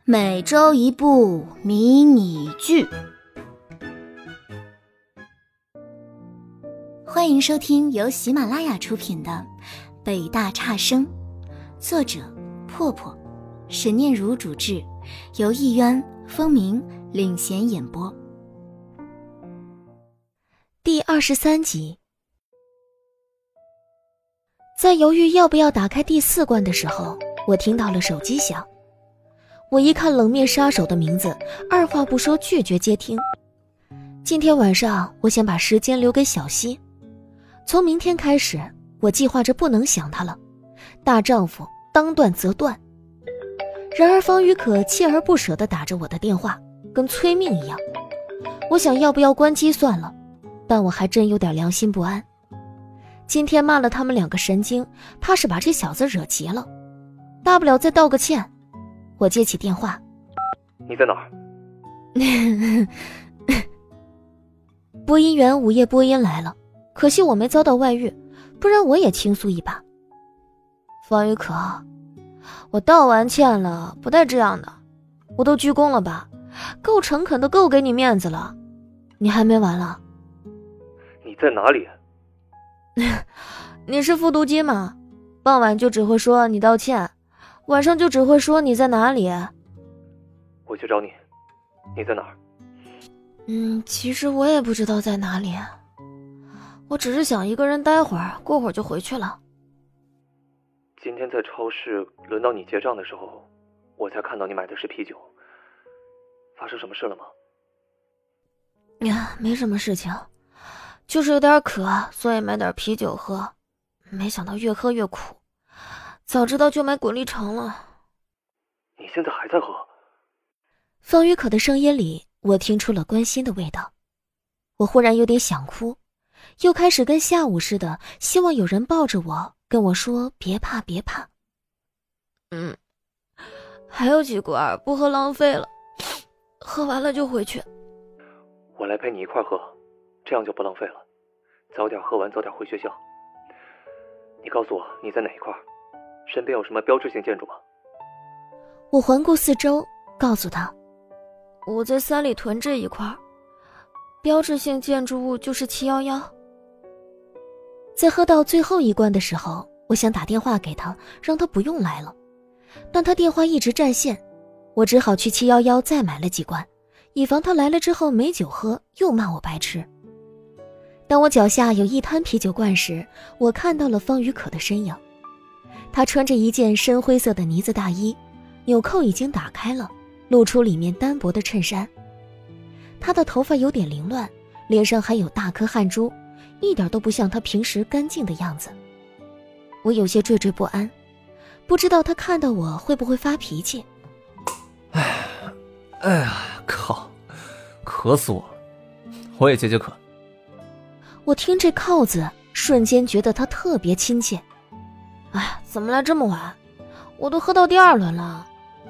每周一部迷你剧，欢迎收听由喜马拉雅出品的《北大差生》，作者破破，沈念如主制，由艺渊、风鸣领衔演播。第23集。在犹豫要不要打开第4关的时候，我听到了手机响。我一看冷面杀手的名字，二话不说拒绝接听。今天晚上我想把时间留给小溪，从明天开始我计划着不能想他了，大丈夫当断则断。然而方雨可锲而不舍地打着我的电话，跟催命一样。我想要不要关机算了，但我还真有点良心不安。今天骂了他们2个神经，怕是把这小子惹急了，大不了再道个歉。我接起电话。 你在哪儿？ 播音员午夜播音来了，可惜我没遭到外遇，不然我也倾诉一把。方雨可，我道完歉了，不带这样的，我都鞠躬了吧，够诚恳的，够给你面子了，你还没完了？ 你在哪里？ 你是复读机吗？傍晚就只会说你道歉，晚上就只会说你在哪里。 我去找你，你在哪儿？ 其实我也不知道在哪里，我只是想一个人待会儿，过会儿就回去了。 今天在超市轮到你结账的时候，我才看到你买的是啤酒。发生什么事了吗？ 没什么事情，就是有点渴，所以买点啤酒喝，没想到越喝越苦，早知道就买滚力橙了。 你现在还在喝？ 方雨可的声音里我听出了关心的味道，我忽然有点想哭，又开始跟下午似的，希望有人抱着我，跟我说别怕别怕。还有几罐，不喝浪费了，喝完了就回去。 我来陪你一块喝，这样就不浪费了，早点喝完早点回学校。你告诉我你在哪一块，身边有什么标志性建筑吗？ 我环顾四周，告诉他我在三里屯这一块，标志性建筑物就是711。在喝到最后一关的时候，我想打电话给他，让他不用来了，但他电话一直占线，我只好去711再买了几罐，以防他来了之后没酒喝，又骂我白痴。当我脚下有一滩啤酒罐时，我看到了方雨可的身影。他穿着一件深灰色的呢子大衣，纽扣已经打开了，露出里面单薄的衬衫。他的头发有点凌乱，脸上还有大颗汗珠，一点都不像他平时干净的样子。我有些惴惴不安，不知道他看到我会不会发脾气。 哎呀，靠，渴死我了，我也解解渴。 我听这靠字，瞬间觉得他特别亲切。怎么来这么晚？我都喝到第2轮了。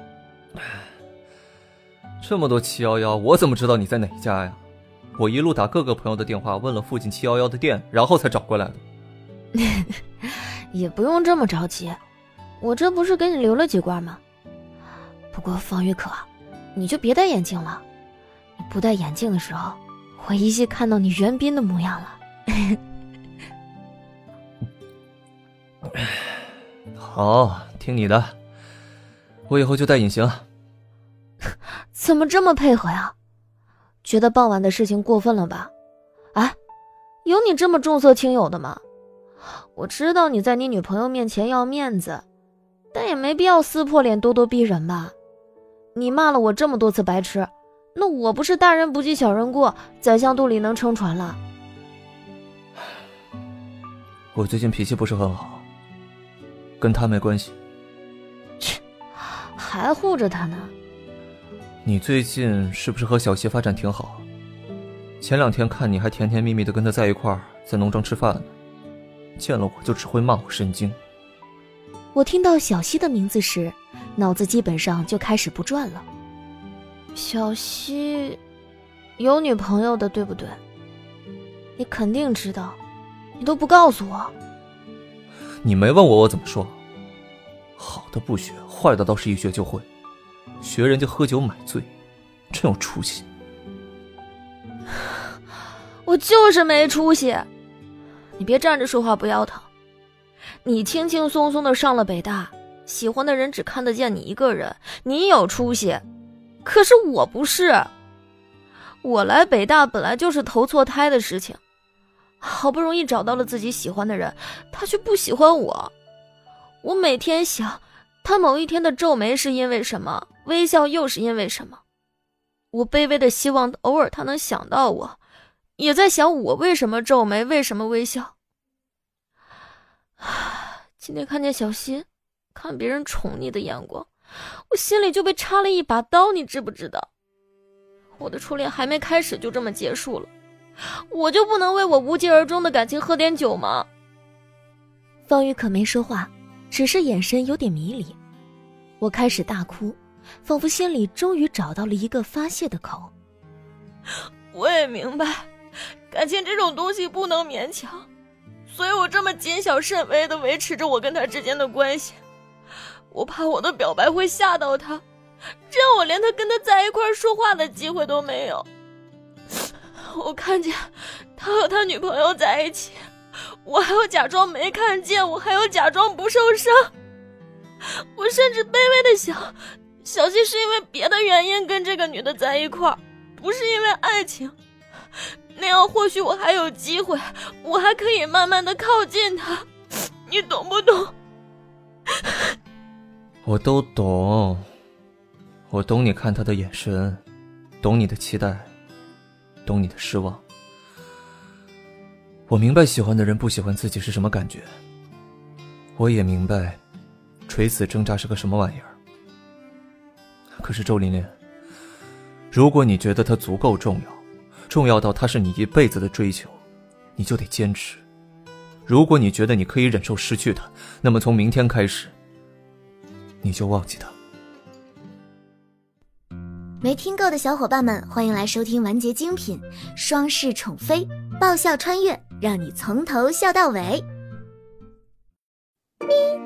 这么多711，我怎么知道你在哪家呀？我一路打各个朋友的电话，问了附近711的店，然后才找过来的。 也不用这么着急，我这不是给你留了几罐吗？不过方雨可，你就别戴眼镜了，你不戴眼镜的时候，我依稀看到你袁彬的模样了。 好，听你的，我以后就戴隐形。 怎么这么配合呀？觉得傍晚的事情过分了吧？有你这么重色轻友的吗？我知道你在你女朋友面前要面子，但也没必要撕破脸咄咄逼人吧。你骂了我这么多次白痴，那我不是大人不计小人过，宰相肚里能撑船了。 我最近脾气不是很好，跟他没关系。 切，还护着他呢。 你最近是不是和小谢发展挺好？前2天看你还甜甜蜜蜜的跟他在一块儿，在农庄吃饭呢，见了我就只会骂我神经。 我听到小溪的名字时，脑子基本上就开始不转了。小溪有女朋友的，对不对？你肯定知道，你都不告诉我。 你没问我，我怎么说？好的不学，坏的倒是一学就会。 学人家喝酒买醉，真有出息。 我就是没出息，你别站着说话不腰疼。你轻轻松松的上了北大，喜欢的人只看得见你一个人，你有出息。可是我不是，我来北大本来就是投错胎的事情，好不容易找到了自己喜欢的人，他却不喜欢我。我每天想，他某一天的皱眉是因为什么，微笑又是因为什么。我卑微的希望偶尔他能想到我，也在想我为什么皱眉，为什么微笑。今天看见小新看别人宠溺的眼光，我心里就被插了一把刀，你知不知道？我的初恋还没开始就这么结束了，我就不能为我无疾而终的感情喝点酒吗？ 方宇可没说话，只是眼神有点迷离。我开始大哭，仿佛心里终于找到了一个发泄的口。 我也明白，感情这种东西不能勉强，所以我这么谨小慎微地维持着我跟他之间的关系。我怕我的表白会吓到他，这样我连他跟他在一块说话的机会都没有。我看见他和他女朋友在一起，我还要假装没看见，我还要假装不受伤。我甚至卑微的想，小新是因为别的原因跟这个女的在一块，不是因为爱情，那样或许我还有机会，我还可以慢慢的靠近他，你懂不懂？ 我都懂，我懂你看他的眼神，懂你的期待，懂你的失望。我明白喜欢的人不喜欢自己是什么感觉，我也明白垂死挣扎是个什么玩意儿。可是周琳琳，如果你觉得他足够重要，重要到他是你一辈子的追求，你就得坚持。如果你觉得你可以忍受失去他，那么从明天开始你就忘记他。 没听够的小伙伴们，欢迎来收听完结精品双世宠妃爆笑穿越，让你从头笑到尾。咪